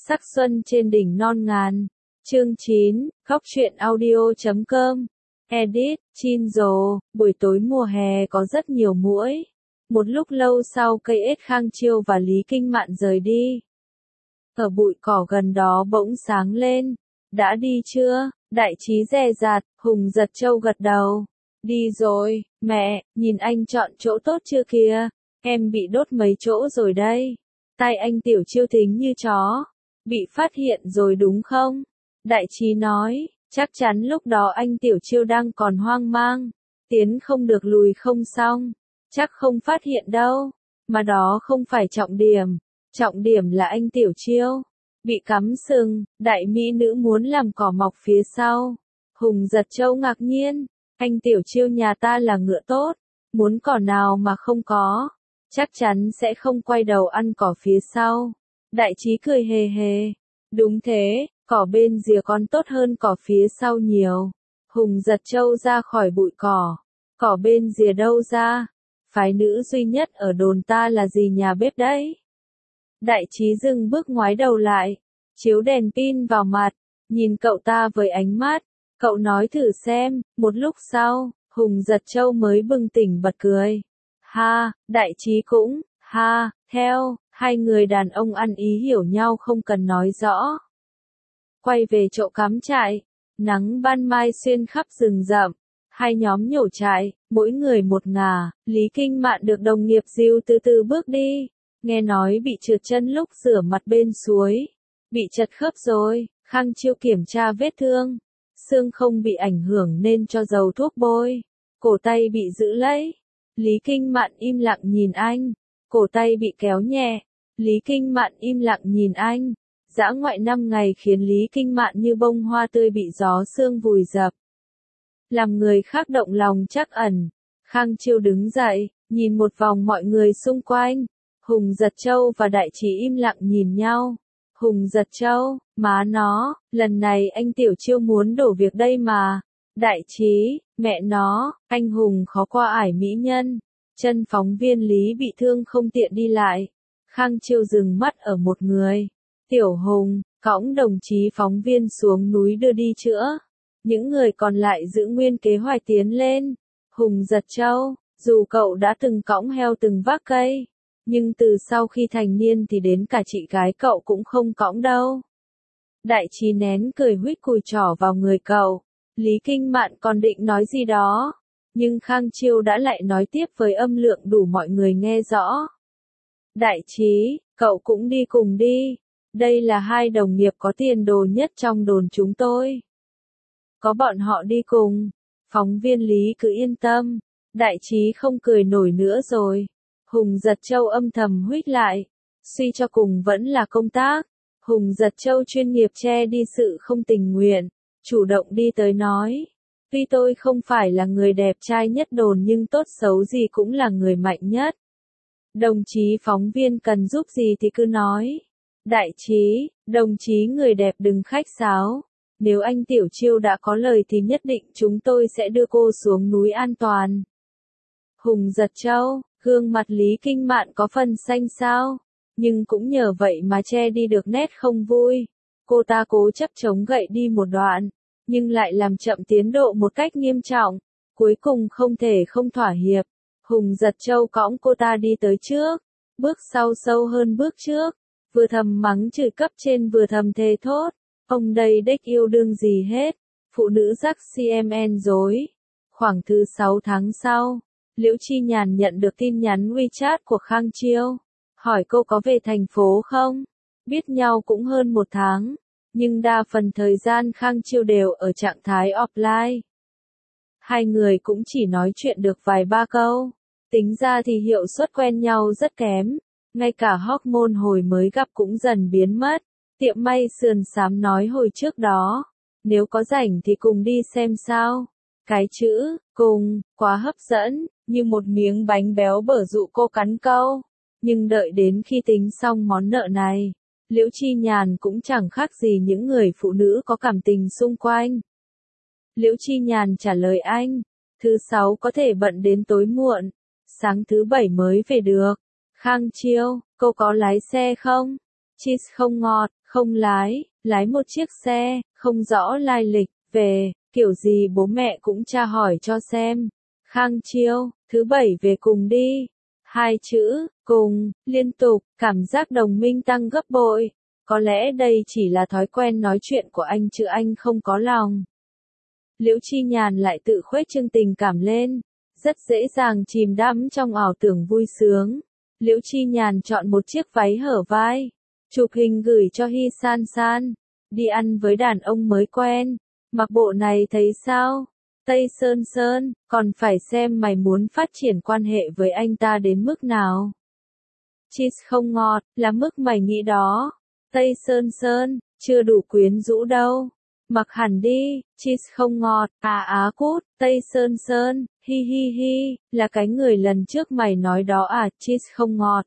Sắc xuân trên đỉnh non ngàn. Chương 9, Khóc truyện audio.com. Edit, Chinzo, buổi tối mùa hè có rất nhiều muỗi. Một lúc lâu sau cây ếch Khang Chiêu và Lý Kinh Mạn rời đi. Ở bụi cỏ gần đó bỗng sáng lên. Đã đi chưa? Đại trí dè dặt, Hùng Giật Châu gật đầu. Đi rồi, mẹ, nhìn anh chọn chỗ tốt chưa kìa. Em bị đốt mấy chỗ rồi đây. Tai anh Tiểu Chiêu thính như chó. Bị phát hiện rồi đúng không? Đại trí nói, chắc chắn lúc đó anh Tiểu Chiêu đang còn hoang mang. Tiến không được lùi không xong. Chắc không phát hiện đâu. Mà đó không phải trọng điểm. Trọng điểm là anh Tiểu Chiêu. Bị cắm sừng, đại mỹ nữ muốn làm cỏ mọc phía sau. Hùng Giật Châu ngạc nhiên. Anh Tiểu Chiêu nhà ta là ngựa tốt. Muốn cỏ nào mà không có. Chắc chắn sẽ không quay đầu ăn cỏ phía sau. Đại trí cười hề hề. Đúng thế, cỏ bên rìa còn tốt hơn cỏ phía sau nhiều. Hùng Giật Châu ra khỏi bụi cỏ. Cỏ bên rìa đâu ra? Phái nữ duy nhất ở đồn ta là gì nhà bếp đấy? Đại trí dừng bước ngoái đầu lại. Chiếu đèn pin vào mặt. Nhìn cậu ta với ánh mắt. Cậu nói thử xem. Một lúc sau, Hùng Giật Châu mới bừng tỉnh bật cười. Ha, đại trí cũng, ha, theo, hai người đàn ông ăn ý hiểu nhau không cần nói rõ. Quay về chỗ cắm trại, nắng ban mai xuyên khắp rừng rậm, hai nhóm nhổ trại, mỗi người một ngả, Lý Kinh Mạn được đồng nghiệp dìu từ từ bước đi, nghe nói bị trượt chân lúc rửa mặt bên suối, bị chật khớp rồi, Khang Chiêu kiểm tra vết thương, xương không bị ảnh hưởng nên cho dầu thuốc bôi, cổ tay bị giữ lấy. Lý Kinh Mạn im lặng nhìn anh, cổ tay bị kéo nhẹ. Lý Kinh Mạn im lặng nhìn anh. Dã ngoại 5 ngày khiến Lý Kinh Mạn như bông hoa tươi bị gió sương vùi dập. Làm người khác động lòng trắc ẩn. Khang Chiêu đứng dậy, nhìn một vòng mọi người xung quanh. Hùng Giật Châu và Đại Trí im lặng nhìn nhau. Hùng Giật Châu, má nó, lần này anh Tiểu Chiêu muốn đổ việc đây mà. Đại trí, mẹ nó, anh Hùng khó qua ải mỹ nhân. Chân phóng viên Lý bị thương không tiện đi lại. Khang Chiêu dừng mắt ở một người. Tiểu Hùng, cõng đồng chí phóng viên xuống núi đưa đi chữa. Những người còn lại giữ nguyên kế hoạch tiến lên. Hùng Giật Châu, dù cậu đã từng cõng heo từng vác cây. Nhưng từ sau khi thành niên thì đến cả chị gái cậu cũng không cõng đâu. Đại trí nén cười huých cùi trỏ vào người cậu. Lý Kinh Mạn còn định nói gì đó, nhưng Khang Chiêu đã lại nói tiếp với âm lượng đủ mọi người nghe rõ. Đại trí, cậu cũng đi cùng đi. Đây là hai đồng nghiệp có tiền đồ nhất trong đồn chúng tôi. Có bọn họ đi cùng. Phóng viên Lý cứ yên tâm. Đại trí không cười nổi nữa rồi. Hùng Giật Châu âm thầm huých lại. Suy cho cùng vẫn là công tác. Hùng Giật Châu chuyên nghiệp che đi sự không tình nguyện. Chủ động đi tới nói. Tuy tôi không phải là người đẹp trai nhất đồn nhưng tốt xấu gì cũng là người mạnh nhất. Đồng chí phóng viên cần giúp gì thì cứ nói. Đại trí, đồng chí người đẹp đừng khách sáo. Nếu anh Tiểu Chiêu đã có lời thì nhất định chúng tôi sẽ đưa cô xuống núi an toàn. Hùng Giật Châu, gương mặt Lý Kinh Mạn có phần xanh xao. Nhưng cũng nhờ vậy mà che đi được nét không vui. Cô ta cố chấp chống gậy đi một đoạn. Nhưng lại làm chậm tiến độ một cách nghiêm trọng. Cuối cùng không thể không thỏa hiệp. Hùng Giật Châu cõng cô ta đi tới trước. Bước sau sâu hơn bước trước. Vừa thầm mắng chửi cấp trên vừa thầm thề thốt. Ông đây đếch yêu đương gì hết. Phụ nữ rắc CMN dối. Khoảng thứ 6 tháng sau, Liễu Chi Nhàn nhận được tin nhắn WeChat của Khang Chiêu. Hỏi cô có về thành phố không? Biết nhau cũng hơn 1 tháng. Nhưng đa phần thời gian Khang Chiêu đều ở trạng thái offline. Hai người cũng chỉ nói chuyện được vài ba câu. Tính ra thì hiệu suất quen nhau rất kém. Ngay cả hormone hồi mới gặp cũng dần biến mất. Tiệm may sườn xám nói hồi trước đó. Nếu có rảnh thì cùng đi xem sao. Cái chữ, cùng, quá hấp dẫn, như một miếng bánh béo bở dụ cô cắn câu. Nhưng đợi đến khi tính xong món nợ này. Liễu Chi Nhàn cũng chẳng khác gì những người phụ nữ có cảm tình xung quanh. Liễu Chi Nhàn trả lời anh, thứ 6 có thể bận đến tối muộn, sáng thứ 7 mới về được. Khang Chiêu, cô có lái xe không? Cheese không ngọt, Không lái, lái một chiếc xe, không rõ lai lịch, về, kiểu gì bố mẹ cũng tra hỏi cho xem. Khang Chiêu, thứ bảy về cùng đi. Hai chữ, cùng, liên tục, cảm giác đồng minh tăng gấp bội. Có lẽ đây chỉ là thói quen nói chuyện của anh chứ anh không có lòng. Liễu Chi Nhàn lại tự khuếch trương tình cảm lên, rất dễ dàng chìm đắm trong ảo tưởng vui sướng. Liễu Chi Nhàn chọn một chiếc váy hở vai, chụp hình gửi cho Hy San San, đi ăn với đàn ông mới quen, mặc bộ này thấy sao? Tây Sơn Sơn, còn phải xem mày muốn phát triển quan hệ với anh ta đến mức nào. Cheese không ngọt, là mức mày nghĩ đó. Tây Sơn Sơn, chưa đủ quyến rũ đâu. Mặc hẳn đi, cheese không ngọt, cút, Tây Sơn Sơn, hi hi hi, là cái người lần trước mày nói đó à, cheese không ngọt.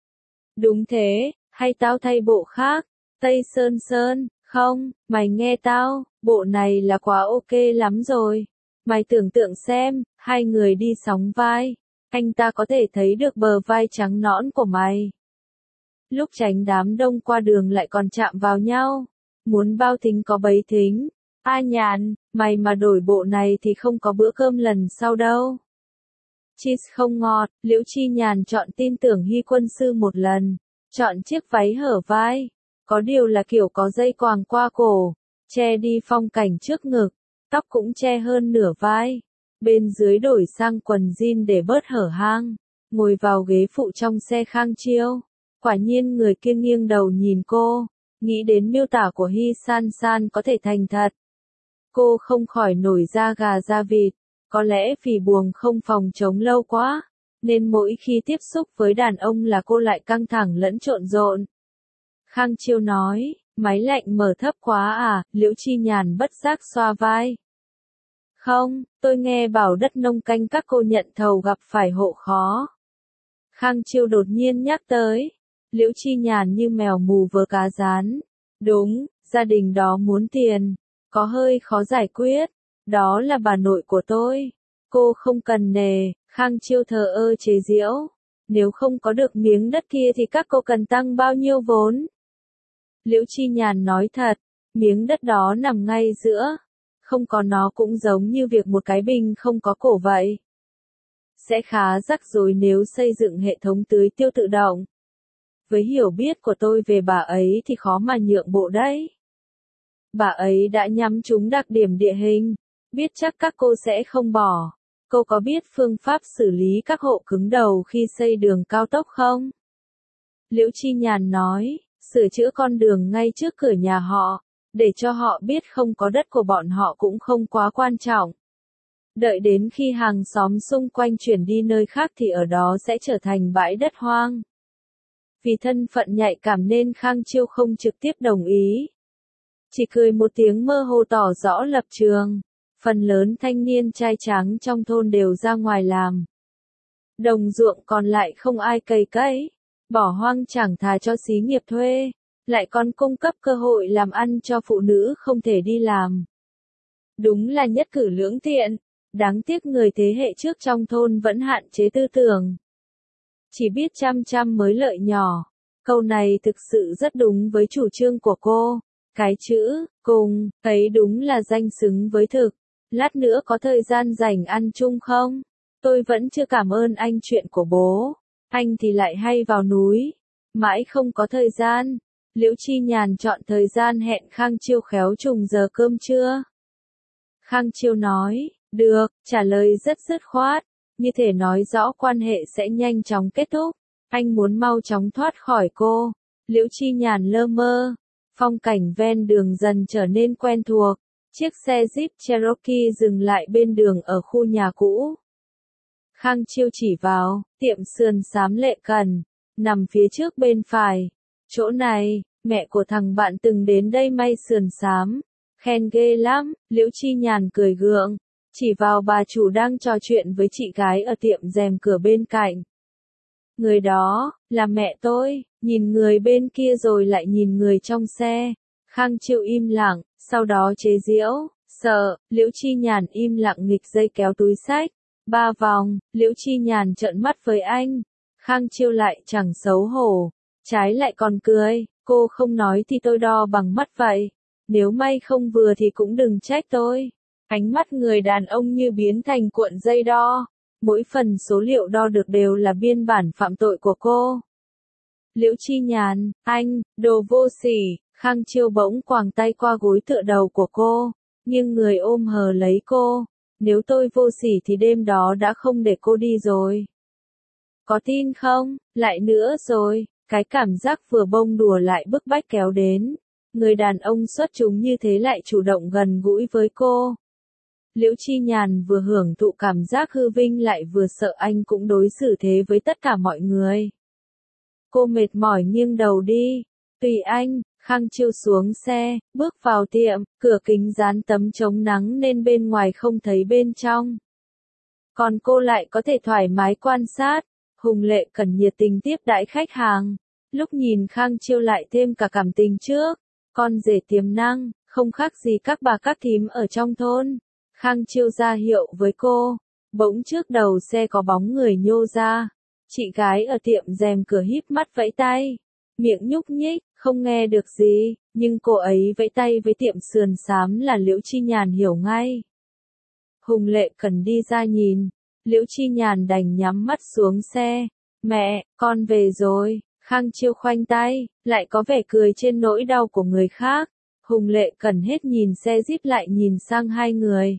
Đúng thế, hay tao thay bộ khác, Tây Sơn Sơn, không, mày nghe tao, bộ này là quá ok lắm rồi. Mày tưởng tượng xem, hai người đi sóng vai, anh ta có thể thấy được bờ vai trắng nõn của mày. Lúc tránh đám đông qua đường lại còn chạm vào nhau. Muốn bao thính có bấy thính. A Nhàn, mày mà đổi bộ này thì không có bữa cơm lần sau đâu. Cheese không ngọt, Liễu Chi Nhàn chọn tin tưởng Hy quân sư một lần. Chọn chiếc váy hở vai. Có điều là kiểu có dây quàng qua cổ, che đi phong cảnh trước ngực, tóc cũng che hơn nửa vai. Bên dưới đổi sang quần jean để bớt hở hang. Ngồi vào ghế phụ trong xe Khang Chiêu. Quả nhiên người kia nghiêng đầu nhìn cô. Nghĩ đến miêu tả của Hy San San có thể thành thật. Cô không khỏi nổi da gà da vịt, có lẽ vì buồng không phòng chống lâu quá, nên mỗi khi tiếp xúc với đàn ông là cô lại căng thẳng lẫn trộn rộn. Khang Chiêu nói, máy lạnh mở thấp quá à, Liễu Chi Nhàn bất giác xoa vai. Không, tôi nghe bảo đất nông canh các cô nhận thầu gặp phải hộ khó. Khang Chiêu đột nhiên nhắc tới. Liễu Chi Nhàn như mèo mù vớ cá rán. Đúng, gia đình đó muốn tiền. Có hơi khó giải quyết. Đó là bà nội của tôi. Cô không cần nề, Khang Chiêu thờ ơ chế giễu. Nếu không có được miếng đất kia thì các cô cần tăng bao nhiêu vốn? Liễu Chi Nhàn nói thật, miếng đất đó nằm ngay giữa. Không có nó cũng giống như việc một cái bình không có cổ vậy. Sẽ khá rắc rối nếu xây dựng hệ thống tưới tiêu tự động. Với hiểu biết của tôi về bà ấy thì khó mà nhượng bộ đấy. Bà ấy đã nhắm trúng đặc điểm địa hình, biết chắc các cô sẽ không bỏ. Cô có biết phương pháp xử lý các hộ cứng đầu khi xây đường cao tốc không? Liễu Chi Nhàn nói, sửa chữa con đường ngay trước cửa nhà họ, để cho họ biết không có đất của bọn họ cũng không quá quan trọng. Đợi đến khi hàng xóm xung quanh chuyển đi nơi khác thì ở đó sẽ trở thành bãi đất hoang. Vì thân phận nhạy cảm nên Khang Chiêu không trực tiếp đồng ý. Chỉ cười một tiếng mơ hồ tỏ rõ lập trường. Phần lớn thanh niên trai tráng trong thôn đều ra ngoài làm. Đồng ruộng còn lại không ai cày cấy. Bỏ hoang chẳng thà cho xí nghiệp thuê. Lại còn cung cấp cơ hội làm ăn cho phụ nữ không thể đi làm. Đúng là nhất cử lưỡng tiện. Đáng tiếc người thế hệ trước trong thôn vẫn hạn chế tư tưởng. Chỉ biết chăm mới lợi nhỏ. Câu này thực sự rất đúng với chủ trương của cô. Cái chữ, cùng, ấy đúng là danh xứng với thực. Lát nữa có thời gian rảnh ăn chung không? Tôi vẫn chưa cảm ơn anh chuyện của bố. Anh thì lại hay vào núi. Mãi không có thời gian. Liễu Chi Nhàn chọn thời gian hẹn Khang Chiêu khéo trùng giờ cơm trưa. Khang Chiêu nói, được, trả lời rất dứt khoát. Như thể nói rõ quan hệ sẽ nhanh chóng kết thúc. Anh muốn mau chóng thoát khỏi cô. Liễu Chi Nhàn lơ mơ. Phong cảnh ven đường dần trở nên quen thuộc. Chiếc xe Jeep Cherokee dừng lại bên đường ở khu nhà cũ. Khang Chiêu chỉ vào, tiệm sườn xám Lệ Cần, nằm phía trước bên phải. Chỗ này, mẹ của thằng bạn từng đến đây may sườn xám. Khen ghê lắm, Liễu Chi Nhàn cười gượng. Chỉ vào bà chủ đang trò chuyện với chị gái ở tiệm rèm cửa bên cạnh. Người đó, là mẹ tôi, nhìn người bên kia rồi lại nhìn người trong xe. Khang Chiêu im lặng, sau đó chế giễu, sợ, Liễu Chi Nhàn im lặng nghịch dây kéo túi xách. 3 vòng, Liễu Chi Nhàn trợn mắt với anh. Khang Chiêu lại chẳng xấu hổ, trái lại còn cười. Cô không nói thì tôi đo bằng mắt vậy. Nếu may không vừa thì cũng đừng trách tôi. Ánh mắt người đàn ông như biến thành cuộn dây đo. Mỗi phần số liệu đo được đều là biên bản phạm tội của cô. Liễu Chi Nhàn, anh, đồ vô sỉ, Khang Chiêu bỗng quàng tay qua gối tựa đầu của cô, nhưng người ôm hờ lấy cô. Nếu tôi vô sỉ thì đêm đó đã không để cô đi rồi. Có tin không? Lại nữa rồi, cái cảm giác vừa bông đùa lại bức bách kéo đến. Người đàn ông xuất chúng như thế lại chủ động gần gũi với cô. Liễu Chi Nhàn vừa hưởng thụ cảm giác hư vinh lại vừa sợ anh cũng đối xử thế với tất cả mọi người. Cô mệt mỏi nghiêng đầu đi. Tùy anh, Khang Chiêu xuống xe, bước vào tiệm, cửa kính dán tấm chống nắng nên bên ngoài không thấy bên trong. Còn cô lại có thể thoải mái quan sát. Hùng Lệ Cần nhiệt tình tiếp đãi khách hàng. Lúc nhìn Khang Chiêu lại thêm cả cảm tình trước. Con rể tiềm năng, không khác gì các bà các thím ở trong thôn. Khang Chiêu ra hiệu với cô. Bỗng trước đầu xe có bóng người nhô ra. Chị gái ở tiệm rèm cửa híp mắt vẫy tay. Miệng nhúc nhích, không nghe được gì, nhưng cô ấy vẫy tay với tiệm sườn xám là Liễu Chi Nhàn hiểu ngay. Hùng Lệ Cần đi ra nhìn. Liễu Chi Nhàn đành nhắm mắt xuống xe. Mẹ, con về rồi. Khang Chiêu khoanh tay, lại có vẻ cười trên nỗi đau của người khác. Hùng Lệ Cần hết nhìn xe Jeep lại nhìn sang hai người.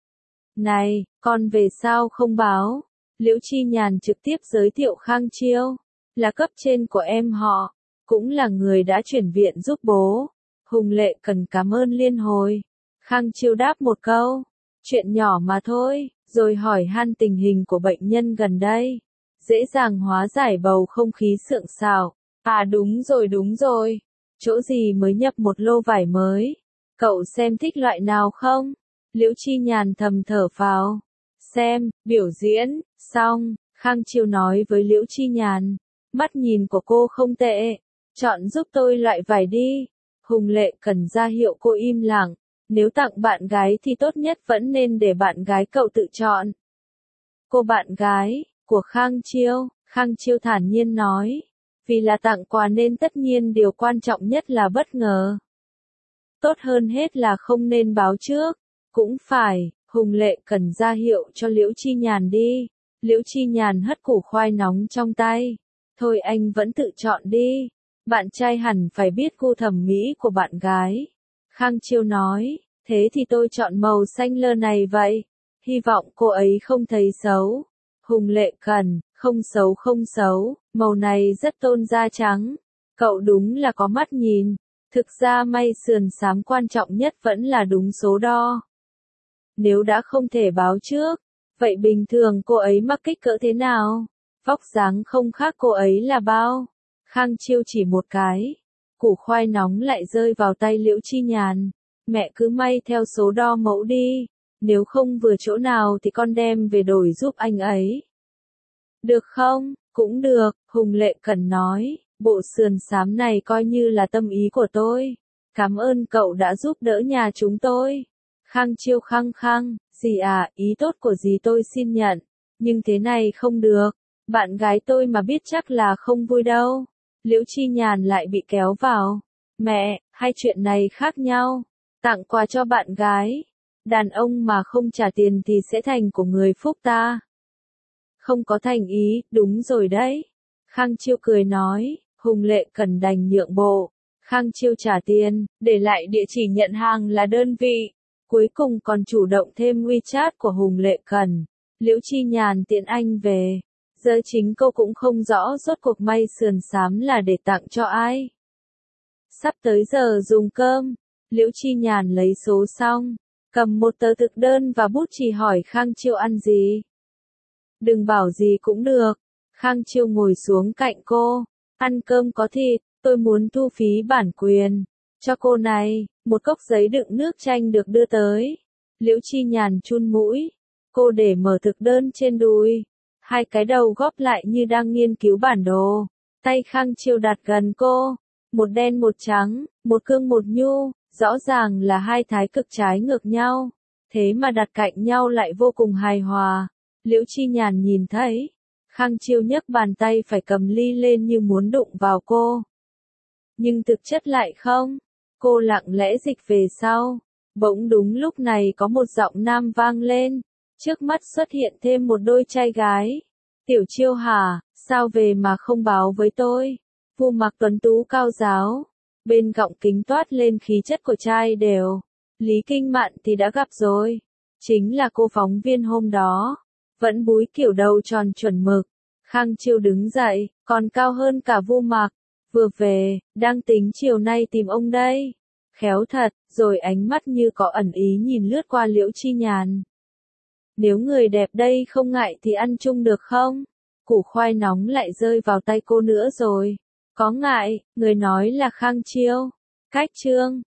Này, con về sao không báo? Liễu Chi Nhàn trực tiếp giới thiệu Khang Chiêu. Là cấp trên của em họ, cũng là người đã chuyển viện giúp bố. Hùng Lệ Cần cảm ơn liên hồi. Khang Chiêu đáp một câu. Chuyện nhỏ mà thôi, rồi hỏi han tình hình của bệnh nhân gần đây. Dễ dàng hóa giải bầu không khí sượng sào. À đúng rồi. Chỗ gì mới nhập một lô vải mới? Cậu xem thích loại nào không? Liễu Chi Nhàn thầm thở phào. Xem, biểu diễn, xong, Khang Chiêu nói với Liễu Chi Nhàn. Mắt nhìn của cô không tệ. Chọn giúp tôi loại vải đi. Hùng Lệ Cần ra hiệu cô im lặng. Nếu tặng bạn gái thì tốt nhất vẫn nên để bạn gái cậu tự chọn. Cô bạn gái của Khang Chiêu thản nhiên nói. Vì là tặng quà nên tất nhiên điều quan trọng nhất là bất ngờ. Tốt hơn hết là không nên báo trước. Cũng phải, Hùng Lệ Cần ra hiệu cho Liễu Chi Nhàn đi. Liễu Chi Nhàn hất củ khoai nóng trong tay. Thôi anh vẫn tự chọn đi. Bạn trai hẳn phải biết gu thẩm mỹ của bạn gái. Khang Chiêu nói, thế thì tôi chọn màu xanh lơ này vậy. Hy vọng cô ấy không thấy xấu. Hùng Lệ Cần, không xấu, màu này rất tôn da trắng. Cậu đúng là có mắt nhìn. Thực ra may sườn xám quan trọng nhất vẫn là đúng số đo. Nếu đã không thể báo trước, vậy bình thường cô ấy mắc kích cỡ thế nào? Vóc dáng không khác cô ấy là bao? Khang Chiêu chỉ một cái. Củ khoai nóng lại rơi vào tay Liễu Chi Nhàn. Mẹ cứ may theo số đo mẫu đi. Nếu không vừa chỗ nào thì con đem về đổi giúp anh ấy. Được không? Cũng được, Hùng Lệ Cần nói. Bộ sườn xám này coi như là tâm ý của tôi. Cảm ơn cậu đã giúp đỡ nhà chúng tôi. Khang Chiêu khăng khăng, dì à, ý tốt của dì tôi xin nhận. Nhưng thế này không được. Bạn gái tôi mà biết chắc là không vui đâu. Liễu Chi Nhàn lại bị kéo vào. Mẹ, hai chuyện này khác nhau. Tặng quà cho bạn gái. Đàn ông mà không trả tiền thì sẽ thành của người phúc ta. Không có thành ý, đúng rồi đấy. Khang Chiêu cười nói, Hùng Lệ Cần đành nhượng bộ. Khang Chiêu trả tiền, để lại địa chỉ nhận hàng là đơn vị. Cuối cùng còn chủ động thêm WeChat của Hùng Lệ Cần. Liễu Chi Nhàn tiện anh về. Giờ chính cô cũng không rõ rốt cuộc may sườn xám là để tặng cho ai. Sắp tới giờ dùng cơm. Liễu Chi Nhàn lấy số xong. Cầm một tờ thực đơn và bút chì hỏi Khang Chiêu ăn gì. Đừng bảo gì cũng được. Khang Chiêu ngồi xuống cạnh cô. Ăn cơm có thịt, tôi muốn thu phí bản quyền. Cho cô này, một cốc giấy đựng nước chanh được đưa tới. Liễu Chi Nhàn chun mũi. Cô để mở thực đơn trên đùi. Hai cái đầu góp lại như đang nghiên cứu bản đồ. Tay Khang Chiêu đặt gần cô. Một đen một trắng, một cương một nhu, rõ ràng là hai thái cực trái ngược nhau. Thế mà đặt cạnh nhau lại vô cùng hài hòa. Liễu Chi Nhàn nhìn thấy. Khang Chiêu nhấc bàn tay phải cầm ly lên như muốn đụng vào cô. nhưng thực chất lại không. Cô lặng lẽ dịch về sau. Bỗng đúng lúc này có một giọng nam vang lên. Trước mắt xuất hiện thêm một đôi trai gái. Tiểu Chiêu hả, sao về mà không báo với tôi? Vu Mặc tuấn tú cao giáo. Bên gọng kính toát lên khí chất của trai đều. Lý Kinh Mạn thì đã gặp rồi. Chính là cô phóng viên hôm đó. Vẫn búi kiểu đầu tròn chuẩn mực. Khang Chiêu đứng dậy, còn cao hơn cả Vu Mặc. Vừa về, đang tính chiều nay tìm ông đây. Khéo thật, rồi ánh mắt như có ẩn ý nhìn lướt qua Liễu Chi Nhàn. Nếu người đẹp đây không ngại thì ăn chung được không? Củ khoai nóng lại rơi vào tay cô nữa rồi. Có ngại, người nói là Khang Chiêu. Cách chương.